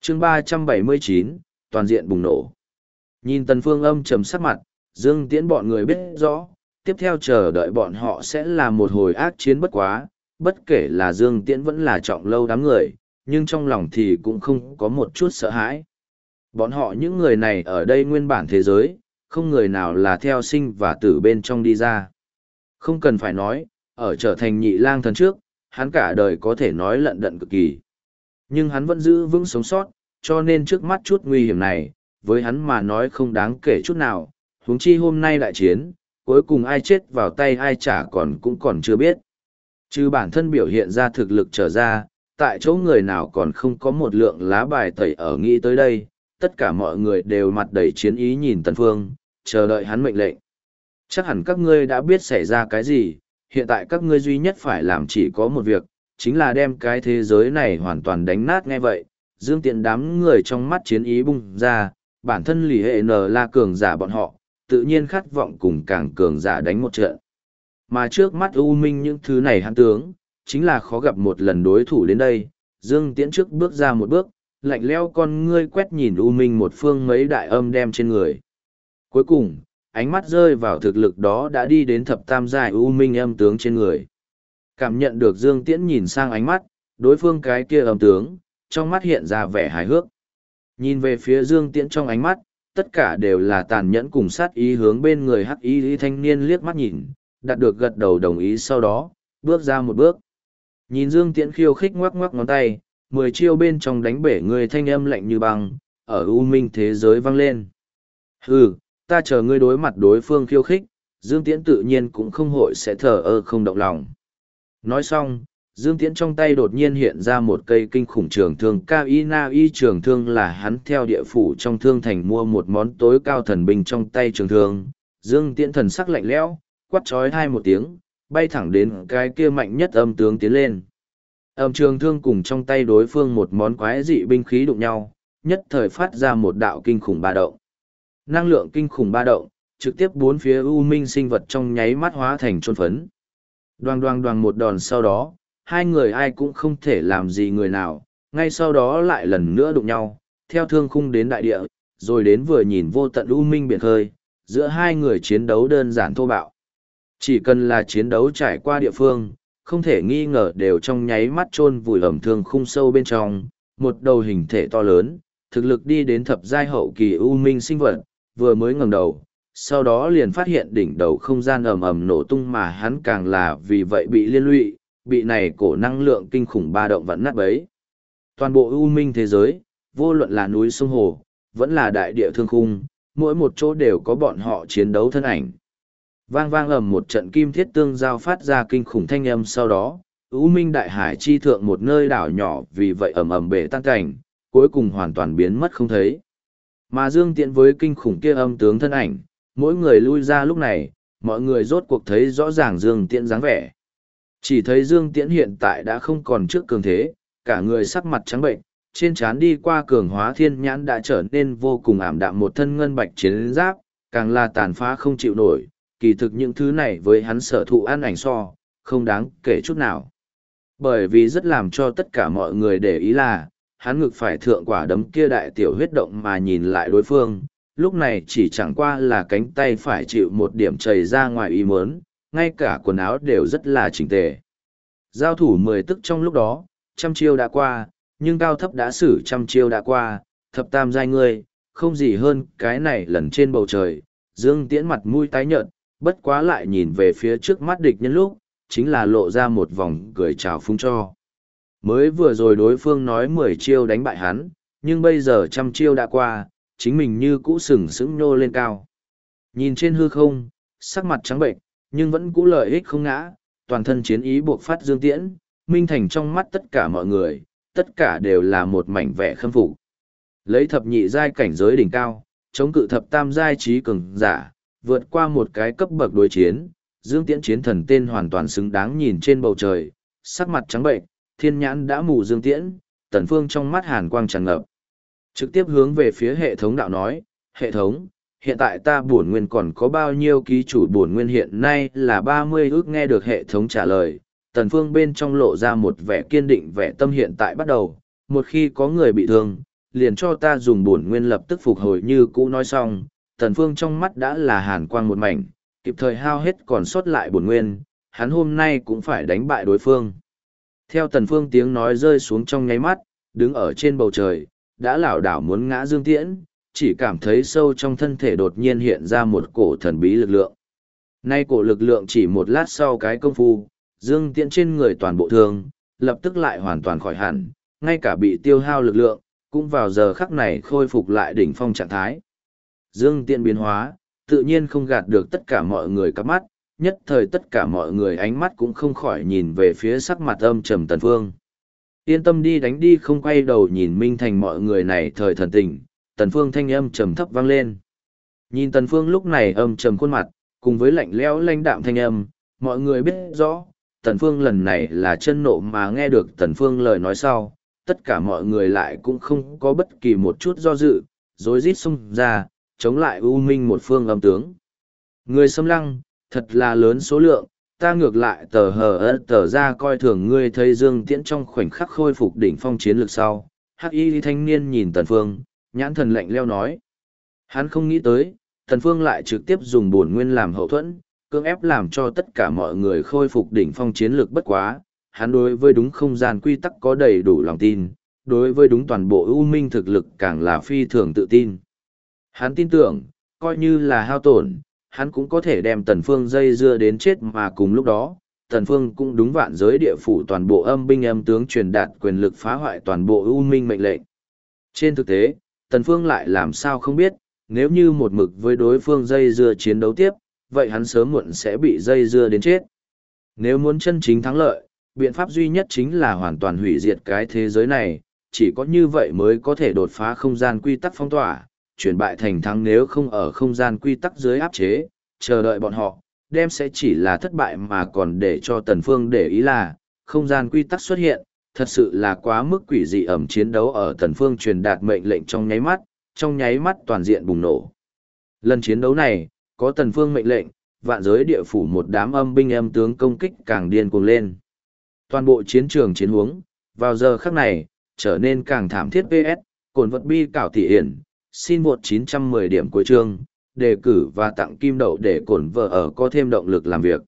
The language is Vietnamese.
chương 379, toàn diện bùng nổ. Nhìn Tần Phương âm trầm sắc mặt, Dương Tiễn bọn người biết rõ, tiếp theo chờ đợi bọn họ sẽ là một hồi ác chiến bất quá, bất kể là Dương Tiễn vẫn là Trọng Lâu đám người, nhưng trong lòng thì cũng không có một chút sợ hãi. Bọn họ những người này ở đây nguyên bản thế giới, không người nào là theo sinh và tử bên trong đi ra. Không cần phải nói, ở trở thành nhị lang thần trước, hắn cả đời có thể nói lận đận cực kỳ. Nhưng hắn vẫn giữ vững sống sót, cho nên trước mắt chút nguy hiểm này, với hắn mà nói không đáng kể chút nào, huống chi hôm nay đại chiến, cuối cùng ai chết vào tay ai chả cũng còn chưa biết. Trừ bản thân biểu hiện ra thực lực trở ra, tại chỗ người nào còn không có một lượng lá bài tẩy ở nghĩ tới đây, tất cả mọi người đều mặt đầy chiến ý nhìn Tần Phương, chờ đợi hắn mệnh lệnh. Chắc hẳn các ngươi đã biết xảy ra cái gì, hiện tại các ngươi duy nhất phải làm chỉ có một việc, chính là đem cái thế giới này hoàn toàn đánh nát. Nghe vậy, Dương Tiễn đám người trong mắt chiến ý bung ra, bản thân lì hệ N là cường giả bọn họ, tự nhiên khát vọng cùng càng cường giả đánh một trận. Mà trước mắt U Minh những thứ này hắn tướng, chính là khó gặp một lần đối thủ đến đây. Dương Tiễn trước bước ra một bước, lạnh lẽo con ngươi quét nhìn U Minh một phương mấy đại âm đem trên người. Cuối cùng, ánh mắt rơi vào thực lực đó đã đi đến thập tam giai U Minh âm tướng trên người. Cảm nhận được Dương Tiễn nhìn sang ánh mắt, đối phương cái kia âm tướng, trong mắt hiện ra vẻ hài hước. Nhìn về phía Dương Tiễn trong ánh mắt, tất cả đều là tàn nhẫn cùng sát ý hướng bên người hắc y thanh niên liếc mắt nhìn, đạt được gật đầu đồng ý sau đó, bước ra một bước. Nhìn Dương Tiễn khiêu khích ngoắc ngoắc ngón tay, 10 chiêu bên trong đánh bể người thanh âm lạnh như băng, ở U Minh thế giới vang lên. Hừ, ta chờ ngươi đối mặt đối phương khiêu khích, Dương Tiễn tự nhiên cũng không hội sẽ thờ ơ không động lòng. Nói xong, Dương Tiễn trong tay đột nhiên hiện ra một cây kinh khủng trường thương Kaina-i trường thương là hắn theo địa phủ trong thương thành mua một món tối cao thần binh trong tay trường thương. Dương Tiễn thần sắc lạnh lẽo, quát chói hai một tiếng, bay thẳng đến cái kia mạnh nhất âm tướng tiến lên. Âm trường thương cùng trong tay đối phương một món quái dị binh khí đụng nhau, nhất thời phát ra một đạo kinh khủng ba động. Năng lượng kinh khủng ba động, trực tiếp bốn phía U Minh sinh vật trong nháy mắt hóa thành chôn phấn. Đoàng đoàng đoàng một đòn sau đó, hai người ai cũng không thể làm gì người nào, ngay sau đó lại lần nữa đụng nhau, theo thương khung đến đại địa, rồi đến vừa nhìn vô tận U Minh biển khơi, giữa hai người chiến đấu đơn giản thô bạo. Chỉ cần là chiến đấu trải qua địa phương, không thể nghi ngờ đều trong nháy mắt chôn vùi ẩm thương khung sâu bên trong, một đầu hình thể to lớn, thực lực đi đến thập giai hậu kỳ U Minh sinh vật, vừa mới ngẩng đầu, sau đó liền phát hiện đỉnh đầu không gian ầm ầm nổ tung mà hắn càng là vì vậy bị liên lụy, bị này cổ năng lượng kinh khủng ba động vặn nát bấy. Toàn bộ U Minh thế giới, vô luận là núi sông hồ, vẫn là đại địa thương khung, mỗi một chỗ đều có bọn họ chiến đấu thân ảnh. Vang vang ầm một trận kim thiết tương giao phát ra kinh khủng thanh âm sau đó, U Minh đại hải chi thượng một nơi đảo nhỏ vì vậy ầm ầm bể tan cảnh, cuối cùng hoàn toàn biến mất không thấy. Mà Dương Tiễn với kinh khủng kia âm tướng thân ảnh, mỗi người lui ra lúc này, mọi người rốt cuộc thấy rõ ràng Dương Tiễn dáng vẻ. Chỉ thấy Dương Tiễn hiện tại đã không còn trước cường thế, cả người sắc mặt trắng bệnh, trên trán đi qua cường hóa thiên nhãn đã trở nên vô cùng ảm đạm, một thân ngân bạch chiến giáp, càng là tàn phá không chịu nổi, kỳ thực những thứ này với hắn sở thụ an ảnh so, không đáng kể chút nào. Bởi vì rất làm cho tất cả mọi người để ý là, hắn ngực phải thượng quả đấm kia đại tiểu huyết động mà nhìn lại đối phương, lúc này chỉ chẳng qua là cánh tay phải chịu một điểm chảy ra ngoài ý muốn, ngay cả quần áo đều rất là chỉnh tề. Giao thủ 10 tức trong lúc đó, 100 chiêu đã qua, nhưng cao thấp đã xử 100 chiêu đã qua, thập tam giai ngươi, không gì hơn cái này lần trên bầu trời. Dương Tiễn mặt mũi tái nhợt, bất quá lại nhìn về phía trước mắt địch nhân lúc, chính là lộ ra một vòng cười chào phúng cho. Mới vừa rồi đối phương nói 10 chiêu đánh bại hắn, nhưng bây giờ 100 chiêu đã qua, chính mình như cũ sừng sững nhô lên cao. Nhìn trên hư không, sắc mặt trắng bệnh, nhưng vẫn cũ lợi ích không ngã, toàn thân chiến ý buộc phát Dương Tiễn, minh thành trong mắt tất cả mọi người, tất cả đều là một mảnh vẻ khâm phục. Lấy thập nhị giai cảnh giới đỉnh cao, chống cự thập tam giai trí cường giả, vượt qua một cái cấp bậc đối chiến, Dương Tiễn chiến thần tên hoàn toàn xứng đáng nhìn trên bầu trời, sắc mặt trắng bệnh, thiên nhãn đã mù Dương Tiễn, Tần Phương trong mắt hàn quang tràn ngập. Trực tiếp hướng về phía hệ thống đạo nói, hệ thống, hiện tại ta bổn nguyên còn có bao nhiêu ký chủ bổn nguyên hiện nay là 30 ước. Nghe được hệ thống trả lời, Tần Phương bên trong lộ ra một vẻ kiên định, vẻ tâm hiện tại bắt đầu, một khi có người bị thương, liền cho ta dùng bổn nguyên lập tức phục hồi như cũ nói xong, Tần Phương trong mắt đã là hàn quang một mảnh, kịp thời hao hết còn sót lại bổn nguyên, hắn hôm nay cũng phải đánh bại đối phương. Theo Tần Phương tiếng nói rơi xuống trong nháy mắt, đứng ở trên bầu trời, đã lảo đảo muốn ngã Dương Tiễn, chỉ cảm thấy sâu trong thân thể đột nhiên hiện ra một cổ thần bí lực lượng. Nay cổ lực lượng chỉ một lát sau cái công phu, Dương Tiễn trên người toàn bộ thương, lập tức lại hoàn toàn khỏi hẳn, ngay cả bị tiêu hao lực lượng, cũng vào giờ khắc này khôi phục lại đỉnh phong trạng thái. Dương Tiễn biến hóa, tự nhiên không gạt được tất cả mọi người cắp mắt, nhất thời tất cả mọi người ánh mắt cũng không khỏi nhìn về phía sắc mặt âm trầm Tần Phương. Yên tâm đi đánh đi, không quay đầu nhìn Minh Thành mọi người này thời thần tình, Tần Phương thanh âm trầm thấp vang lên. Nhìn Tần Phương lúc này âm trầm khuôn mặt, cùng với lạnh lẽo lãnh đạm thanh âm, mọi người biết rõ, Tần Phương lần này là chân nộ mà nghe được Tần Phương lời nói sau, tất cả mọi người lại cũng không có bất kỳ một chút do dự, rối rít xông ra, chống lại U Minh một phương âm tướng. Người xâm lăng, thật là lớn số lượng, ta ngược lại tờ ra coi thường ngươi. Thấy Dương Tiễn trong khoảnh khắc khôi phục đỉnh phong chiến lược sau, hắc y thanh niên nhìn Tần Phương, nhãn thần lạnh lẽo nói. Hắn không nghĩ tới, Tần Phương lại trực tiếp dùng bổn nguyên làm hậu thuẫn, cưỡng ép làm cho tất cả mọi người khôi phục đỉnh phong chiến lược. Bất quá, hắn đối với đúng không gian quy tắc có đầy đủ lòng tin, đối với đúng toàn bộ U Minh thực lực càng là phi thường tự tin. Hắn tin tưởng, coi như là hao tổn, hắn cũng có thể đem Tần Phương dây dưa đến chết, mà cùng lúc đó, Tần Phương cũng đúng vạn giới địa phủ toàn bộ âm binh âm tướng truyền đạt quyền lực phá hoại toàn bộ U Minh mệnh lệnh. Trên thực tế, Tần Phương lại làm sao không biết, nếu như một mực với đối phương dây dưa chiến đấu tiếp, vậy hắn sớm muộn sẽ bị dây dưa đến chết. Nếu muốn chân chính thắng lợi, biện pháp duy nhất chính là hoàn toàn hủy diệt cái thế giới này, chỉ có như vậy mới có thể đột phá không gian quy tắc phong tỏa, chuyển bại thành thắng. Nếu không ở không gian quy tắc dưới áp chế, chờ đợi bọn họ, đem sẽ chỉ là thất bại, mà còn để cho Tần Phương để ý là, không gian quy tắc xuất hiện, thật sự là quá mức quỷ dị. Chiến đấu ở Tần Phương truyền đạt mệnh lệnh trong nháy mắt toàn diện bùng nổ. Lần chiến đấu này, có Tần Phương mệnh lệnh, vạn giới địa phủ một đám âm binh âm tướng công kích càng điên cuồng lên. Toàn bộ chiến trường chiến huống, vào giờ khắc này, trở nên càng thảm thiết. PS, cồn vật bi cảo thị hiển, xin một 910 điểm cuối chương, đề cử và tặng kim đậu để cổn vợ ở có thêm động lực làm việc.